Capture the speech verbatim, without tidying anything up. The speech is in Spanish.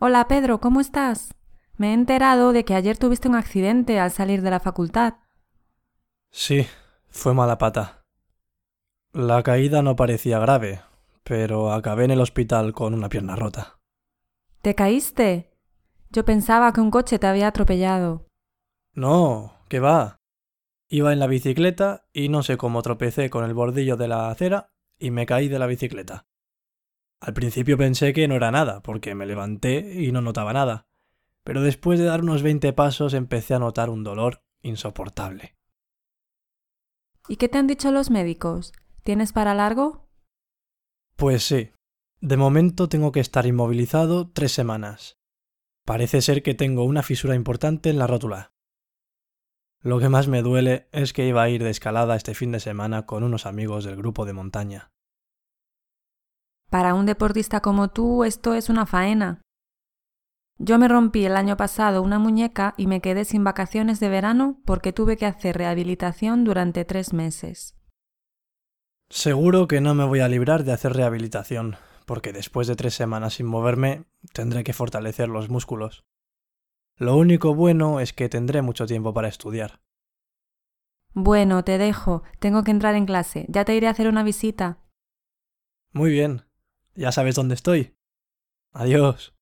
Hola Pedro, ¿cómo estás? Me he enterado de que ayer tuviste un accidente al salir de la facultad. Sí, fue mala pata. La caída no parecía grave, pero acabé en el hospital con una pierna rota. ¿Te caíste? Yo pensaba que un coche te había atropellado. No, ¿qué va? Iba en la bicicleta y no sé cómo tropecé con el bordillo de la acera y me caí de la bicicleta. Al principio pensé que no era nada, porque me levanté y no notaba nada, pero después de dar unos veinte pasos empecé a notar un dolor insoportable. ¿Y qué te han dicho los médicos? ¿Tienes para largo? Pues sí, de momento tengo que estar inmovilizado tres semanas. Parece ser que tengo una fisura importante en la rótula. Lo que más me duele es que iba a ir de escalada este fin de semana con unos amigos del grupo de montaña. Para un deportista como tú, esto es una faena. Yo me rompí el año pasado una muñeca y me quedé sin vacaciones de verano porque tuve que hacer rehabilitación durante tres meses. Seguro que no me voy a librar de hacer rehabilitación, porque después de tres semanas sin moverme tendré que fortalecer los músculos. Lo único bueno es que tendré mucho tiempo para estudiar. Bueno, te dejo. Tengo que entrar en clase. Ya te iré a hacer una visita. Muy bien, ya sabes dónde estoy. Adiós.